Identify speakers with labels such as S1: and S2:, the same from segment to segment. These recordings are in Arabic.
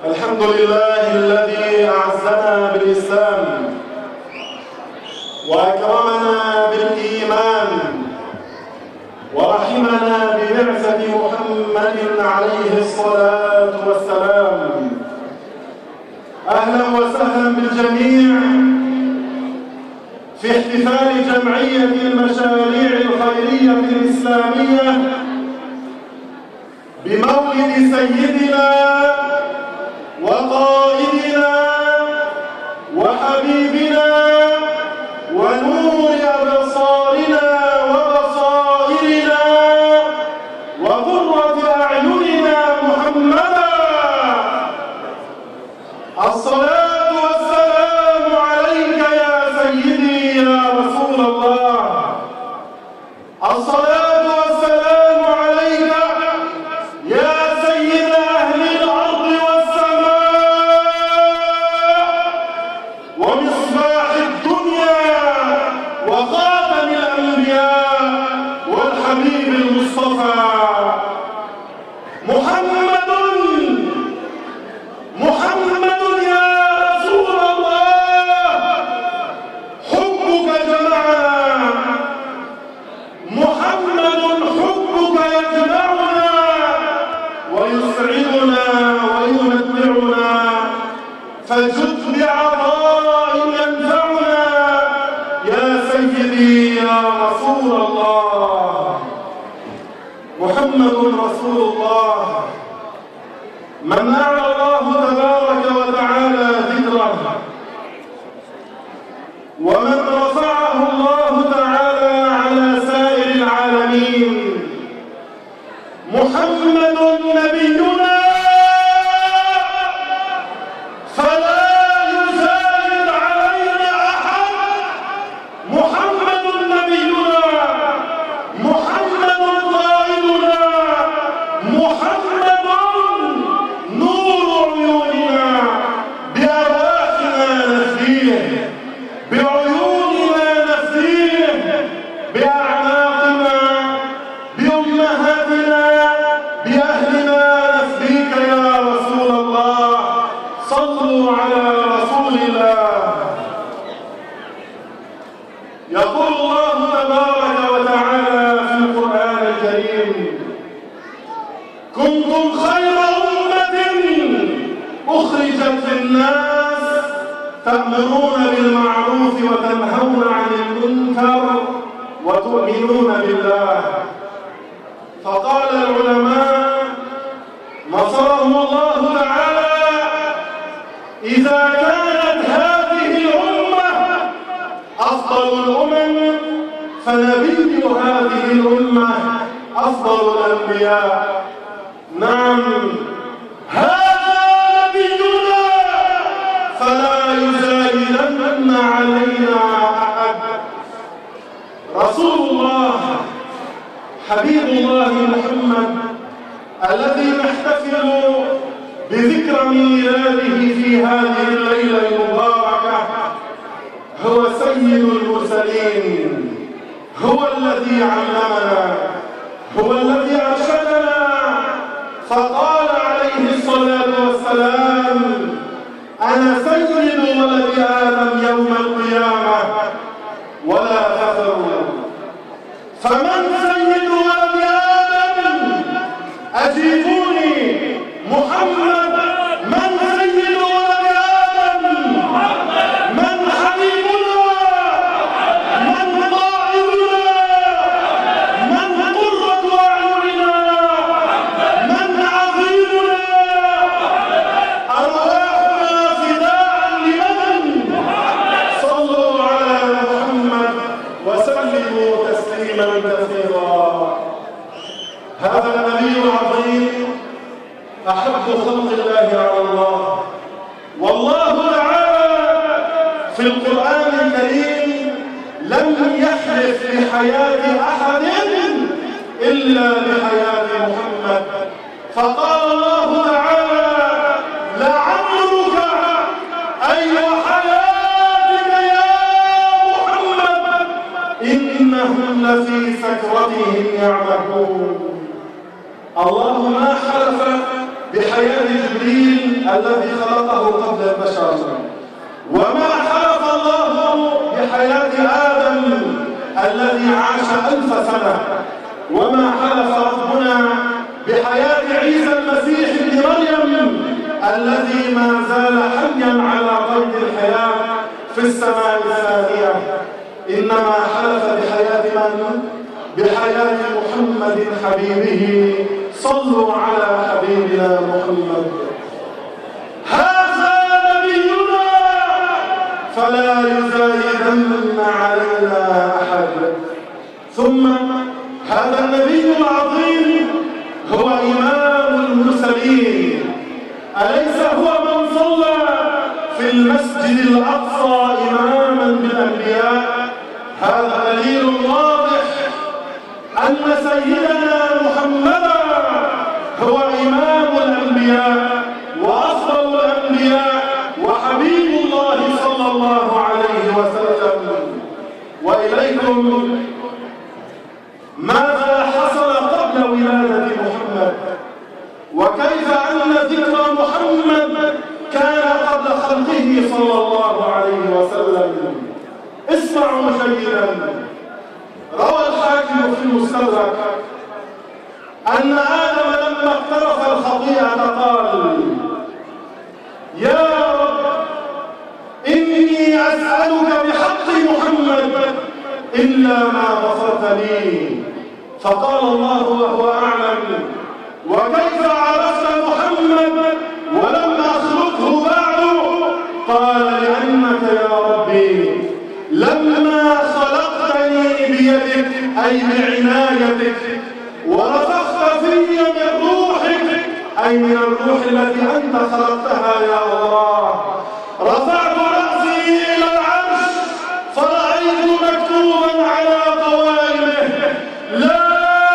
S1: الحمد لله الذي أعزنا بالإسلام وأكرمنا بالإيمان ورحمنا ببعثة محمد عليه الصلاة والسلام. أهلا وسهلا بالجميع في احتفال جمعية المشاريع الخيرية الإسلامية بمولد سيدنا وقائدنا وحبيبنا ونور أبصارنا وبصائرنا وقرة أعيننا محمدا. الصلاة والسلام عليك يا سيدي يا رسول الله. الصلاة والسلام عليك يا سيد أهل الأرض والسماء ومصباح الدنيا وخاتم الأنبياء والحبيب المصطفى محمد يا رسول الله. حبك جمعنا، محمد حبك يجمعنا ويسعدنا ويمتعنا، فجد بعطاء ينفعنا يا سيدي يا رسول الله. محمد رسول الله من أعلى الله تبارك وتعالى ذكره ومن رفعه الله تعالى على سائر العالمين. محمد نبينا فلا يزايد علينا أحد. محمد نبينا، محمد قائدنا، محمد نور عيوننا، بأرواحنا نفديه، بعيوننا نفديه، بأعناقنا، بأمهاتنا، بأهلنا نفديك يا رسول الله. صلوا على رسول الله. يقول الله تبارك وتعالى في القرآن الكريم: كنتم خير أمة أخرجت للناس تأمرون بالمعروف وتنهون عن المنكر وتؤمنون بالله. فقال العلماء نصرهم الله تعالى: إذا كانت هذه الأمة أفضل الأمم فنبي هذه الأمة أفضل الأنبياء. نعم، هذا نبينا فلا يزايدن علينا أحد. رسول الله حبيب الله محمد الذي نحتفل بذكرى ميلاده في هذه الليلة المباركة هو سيد المرسلين، هو الذي علمنا، هو الذي أرشدنا. فقال عليه الصلاة والسلام: أنا سيد ولد آدم يوم القيامة ولا فخر. فمن سيد ولد آدم؟ أجيبوني. محمد. من سيد ولد آدم؟ من حبيبنا؟ من قائدنا؟ من قرة أعيننا؟ من عظيمنا؟ أرواحنا فداء لمن؟ صلوا على محمد وسلموا تسليما كثيرا. هذا النبي العظيم أحب خلق الله على الله. والله تعالى في القرآن الكريم لم يحلف بحياة أحد إلا بحياة محمد. فقال الله تعالى: لعمرك أي حياتك يا محمد إنهم لفي سكرتهم يعمهون. الله ما حلف بحياة جبريل الذي خلقه قبل البشر، وما حلف الله بحياة آدم الذي عاش 1000 سنة، وما حلف ربنا بحياة عيسى المسيح ابن مريم الذي ما زال حيا على قيد الحياة في السماء الثانية، إنما حلف بحياة من؟ بحياة محمد حبيبه. صلوا على حبيبنا محمد. هذا نبينا فلا يزايدن علينا أحد. ثم هذا النبي العظيم هو إمام المرسلين، أليس هو من صلى في المسجد الأقصى إماما بالأنبياء؟ هذا دليل واضح أن سيدنا محمدا هو إمام الأنبياء وأفضل الأنبياء وحبيب الله صلى الله عليه وسلم. وإليكم ماذا حصل قبل ولادة محمد، وكيف أن ذكر محمد كان قبل خلقه صلى الله عليه وسلم. اسمعوا جيدا. روى الحاكم في المستدرك أن آدم لما اقترف الخطيئة قال: يا رب إني أسألك بحق محمد إلا ما غفرت لي. فقال الله وهو أعلم: وكيف عرفت محمد ولم أخلقه بعد؟ قال: لأنك يا ربي لما خلقتني بيدك أي بعنايتك، ونفخت في من روحك أي من الروح التي أنت خلقتها يا الله، رفعت رأسي إلى العرش فرأيت مكتوبا على قوائمه: لا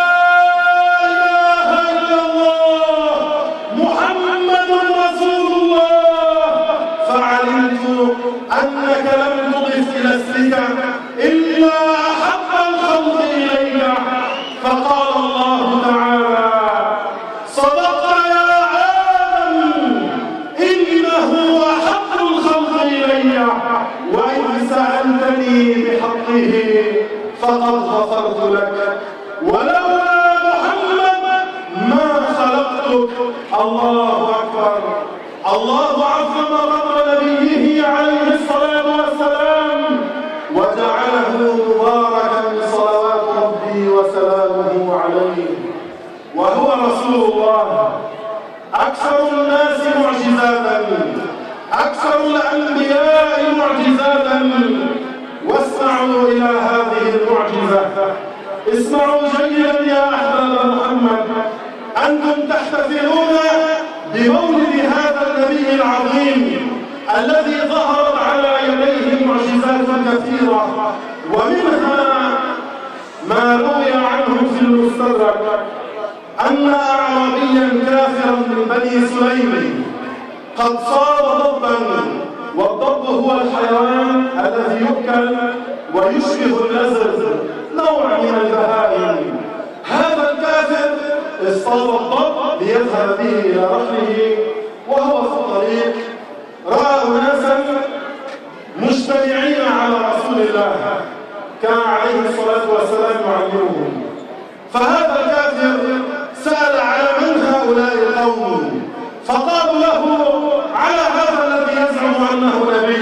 S1: إله إلا الله محمد رسول الله. فعلمت أنك لم تضف إلى اسمك إلا أحب الخلق إليك. فقال الله تعالى: صدقت يا آدم إنه أحب الخلق إلي، وإن سألتني بحقه فقد غفرت لك، ولولا محمد ما خلقتك. الله أكبر. الله عظم قدر نبيه عليه الصلاة والسلام وجعله مباركا صلوات ربي وسلامه عليه. وهو رسول الله أكثر الناس معجزاتا، أكثر الأنبياء معجزاتا. واسمعوا إلى هذه المعجزة. اسمعوا جيدا يا أحباب محمد. أنتم تحتفلون بمولد هذا النبي العظيم الذي ظهرت على يديه معجزات كثيرة، ومنها ما روي عنه في المستدرك أن أعرابيا كافرا من بني سليم قد صار ضبا، والضب هو الحيوان الذي يؤكل ويشبه الأزرز، نوع من البهائم. هذا الكافر اصطاد الضب ليذهب به إلى رحله، وهو في الطريق رأى أناسا مجتمعين على رسول الله كان عليه الصلاة والسلام يعلمهم. فهذا الكافر سأل على من هؤلاء القوم، فقالوا له على هذا الذي يزعم أنه نبي.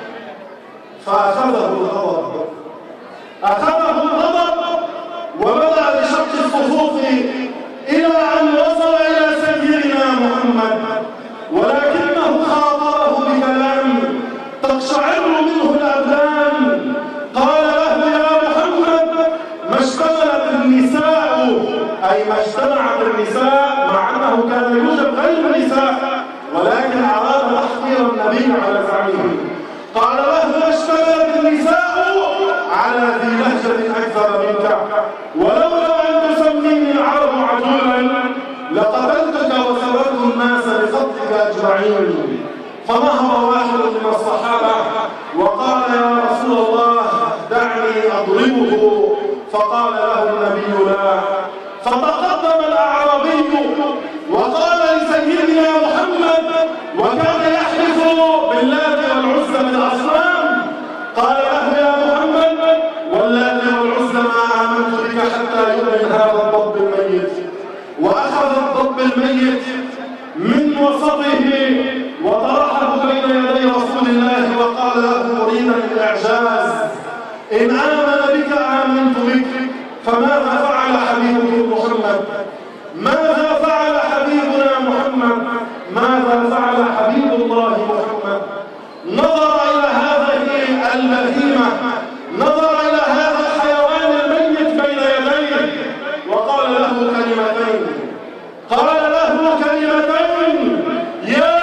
S1: فأخذه الغضب، أخذه الغضب وبدأ بشق الصفوف إلى أن وصل إلى سيدنا محمد، ولكنه خاطره بكلام تقشعر منه الأبدان. قال له: يا محمد ما اشتملت النساء، أي ما اجتمعت النساء، مع أنه كان يوجد غير نساء ولكن أراد تحقير النبي على زعمه. قال له: ما اشتملت النساء على ذي لهجة أكثر منك، ولولا أن تسميني العرب عجولا لقتلتك وسببت الناس بقتلك أجمعين. فنهض واحد من الصحابة وقال: يا رسول الله دعني أضربه. فقال له النبي: لا. فتقدم الأعرابي وقال لسيدنا محمد وكان يحلف باللات والعزى من الأصنام. قال له يا محمد واللات والعزى ما آمنت بك حتى يؤمن هذا الضب الميت. وأخذ الضب الميت من وسطه وطرحه بين يدي رسول الله وقال له مريدا الإعجاز: إن آمن بك آمنت بك. فماذا فعل حبيبه محمد؟ ماذا فعل حبيبنا محمد؟ ماذا فعل حبيب الله محمد؟ نظر إلى هذه البهيمة، نظر إلى هذا الحيوان الميت بين يديه وقال له كلمتين، قال له كلمتين: يا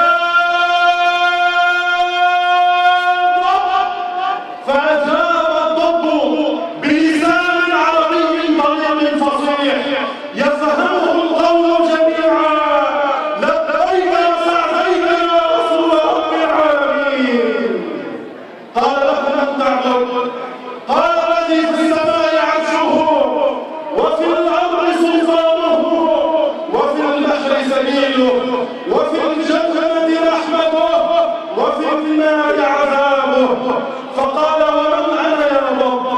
S1: ضب. فأجاب الضب بلسان عربي طريق فصيح يفهمه القوم جميعا: لبيك وسعديك يا رسول رب العالمين. قال له: من تعبد؟ قال: الذي في السماء عرشه وفي الأرض سلطانه وفي البحر سبيله وفي الجنة رحمته وفي النار عذابه. فقال: ومن أنا يا ضب؟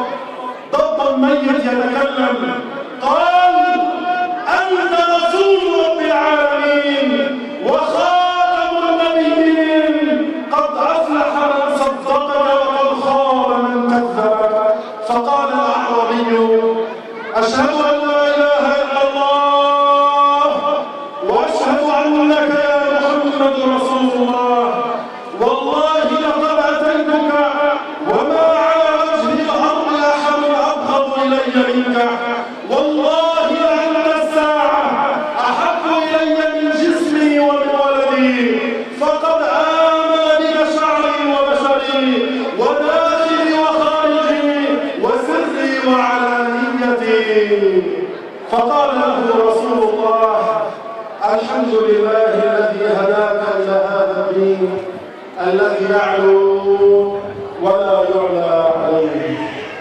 S1: ضب ميت يتكلم. قال: أنت رسول رب العالمين وخاتم النبيين، قد أفلح من صدقك وقد خاب من كذبك. فقال الأعرابي: أشهد أن لا إله إلا الله وأشهد أنك يا محمد رسول الله. والله لقد أتيتك وما على وجه الأرض أحد أبغض إلي منك. والله لعل الساعة أحب إلي من جسمي ومن ولدي. فقد آمن بك شعري وبشري وداخلي وخارجي وسري وعلانيتي. فقال له رسول الله: الحمد لله الذي هداك إلى هذا الدين الذي يعلو ولا يعلى عليه.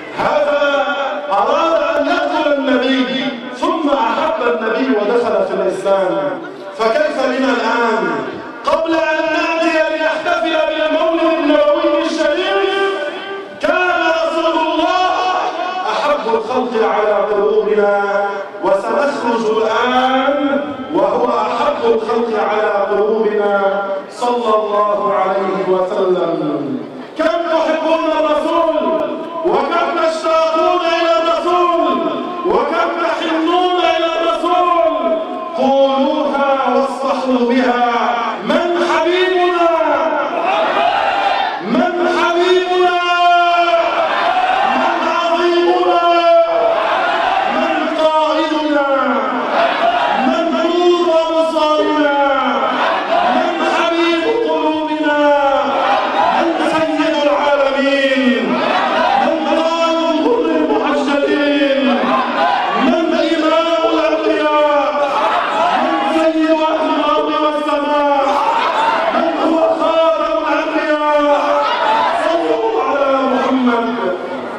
S1: هذا أراد أن يقتل النبي ثم أحب النبي ودخل في الإسلام. فكيف بنا الآن قبل أن نأتي لنحتفل بالمولد النبوي الشريف؟ كان رسول الله أحب الخلق على قلوبنا، وسنخرج الآن وهو أحب الخلق على قلوبنا صلى الله عليه وسلم. كم تحبون الرسول وكم تشتاقون إلى الرسول وكم تحنون إلى الرسول. قولوها واصطحوا بها: من حبيبنا؟ من حبيبنا؟ من عظيمنا؟ من قائدنا؟ من نور مصارنا؟ من حبيب قلوبنا؟ من سيد العالمين؟ من قائد الغر المحجلين؟ من إمام الأنبياء؟ من سيد أهل الأرض والسماء؟ من هو خاتم الأنبياء؟ صلوا على محمد.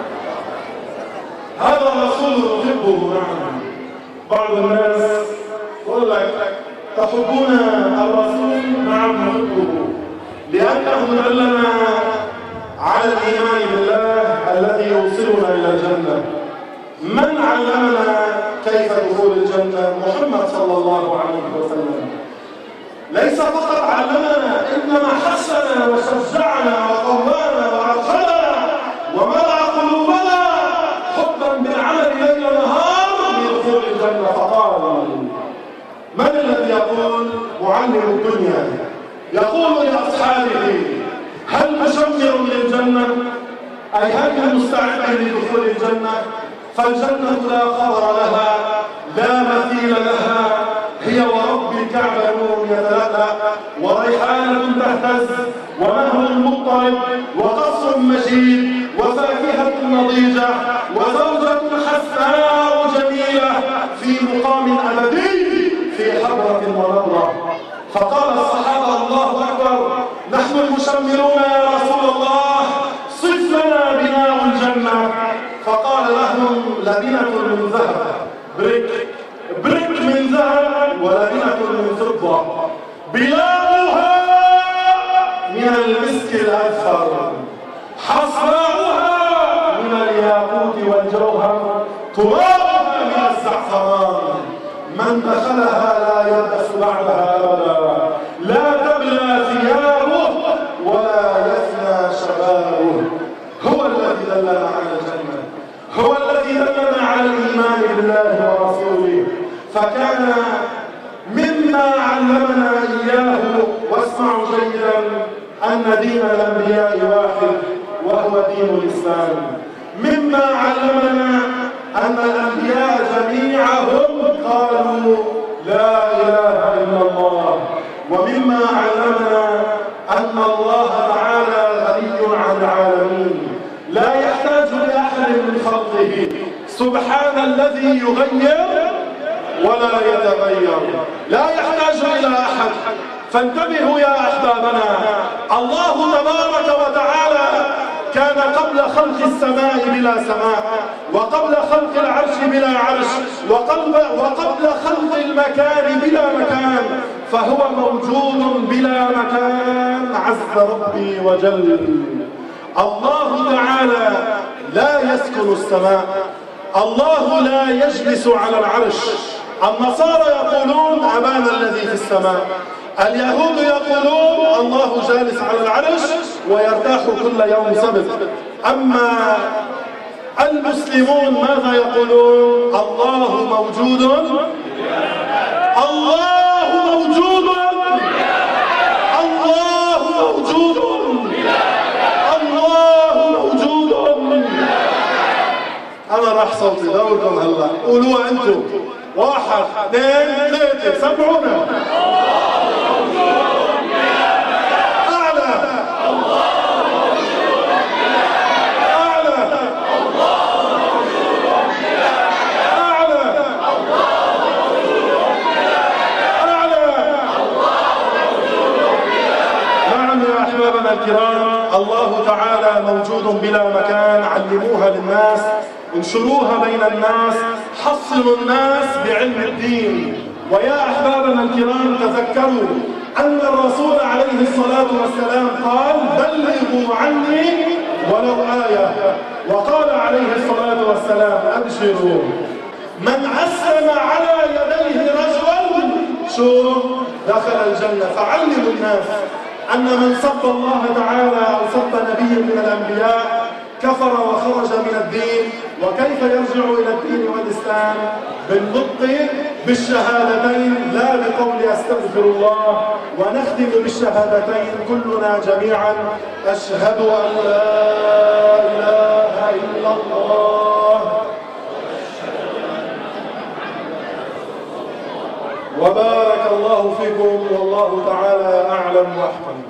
S1: هذا الرسول نحبه. نعم، بعض الناس يقول لك: تحبون الرسول؟ نعم نحبه، لأنه دلنا على الإيمان بالله الذي يوصلنا إلى الجنة. من علمنا كيف دخول الجنة؟ محمد صلى الله عليه وسلم. ليس فقط علمنا، إنما حثنا وشجعنا وقوانا وأرشدنا وملأ قلوبنا حبا بالعمل ليل نهار بدخول الجنة. فقال: من الذي يقول معلم الدنيا يقول لأصحابه: هل مشمر للجنة؟ أي هل مستعد لدخول الجنة؟ فالجنة لا خبر لها، لا مثيل لها، هي ورب الكعبة نور يتلألأ وريحانة تهتز ونهر مضطرب وقصر مجيد وفاكهة نضيجة وزوجة حسناء جميلة في مقام أبدي في حضرة ونظرة. فقال الصحابة: الله أكبر، نحن المشمرون يا رسول الله، صف لنا بناء الجنة. فقال لهم: لبنة من ذهب، بريك من ذهب، ولبنة من فضة، بناؤها كمامها من الزعفران، من دخلها لا يلبس بعدها أبدا، لا تبلى ثيابه ولا يفنى شبابه. هو الذي دلنا على الجنة، هو الذي دلنا على الإيمان بالله ورسوله. فكان مما علمنا إياه، واسمعوا جيدا، أن دين الأنبياء واحد وهو دين الإسلام. مما علمنا أن الأنبياء جميعهم قالوا لا إله إلا الله. ومما علمنا أن الله تعالى غني عن العالمين، لا يحتاج لأحد من خلقه، سبحان الذي يغير ولا يتغير، لا يحتاج إلى أحد. فانتبهوا يا أحبابنا، الله تبارك وتعالى كان قبل خلق السماء بلا سماء، وقبل خلق العرش بلا عرش، وقبل خلق المكان بلا مكان، فهو موجود بلا مكان عز ربي وجل. الله تعالى لا يسكن السماء، الله لا يجلس على العرش. النصارى يقولون أبانا الذي في السماء، اليهود يقولون الله جالس على العرش ويرتاح كل يوم سبت. أما المسلمون ماذا يقولون؟ الله موجود، الله موجود، الله موجود، الله موجود. أنا راح صوتي دوركم هلا، قولوها أنتم. 1 2 3 سمعونا. الكرام، الله تعالى موجود بلا مكان. علموها للناس، انشروها بين الناس، حصنوا الناس بعلم الدين. ويا أحبابنا الكرام، تذكروا أن الرسول عليه الصلاة والسلام قال بلغوا عني ولو آية. وقال عليه الصلاة والسلام أبشروا، من أسلم على يديه رجل شو دخل الجنة. فعلموا الناس أن من سب الله تعالى أو سب نبي من الأنبياء كفر وخرج من الدين. وكيف يرجع إلى الدين والإسلام؟ بالنطق بالشهادتين، لا بقول أستغفر الله. ونختم بالشهادتين كلنا جميعا: أشهد أن لا إله إلا الله وبارك الله فيكم، والله تعالى أعلم وأحكم.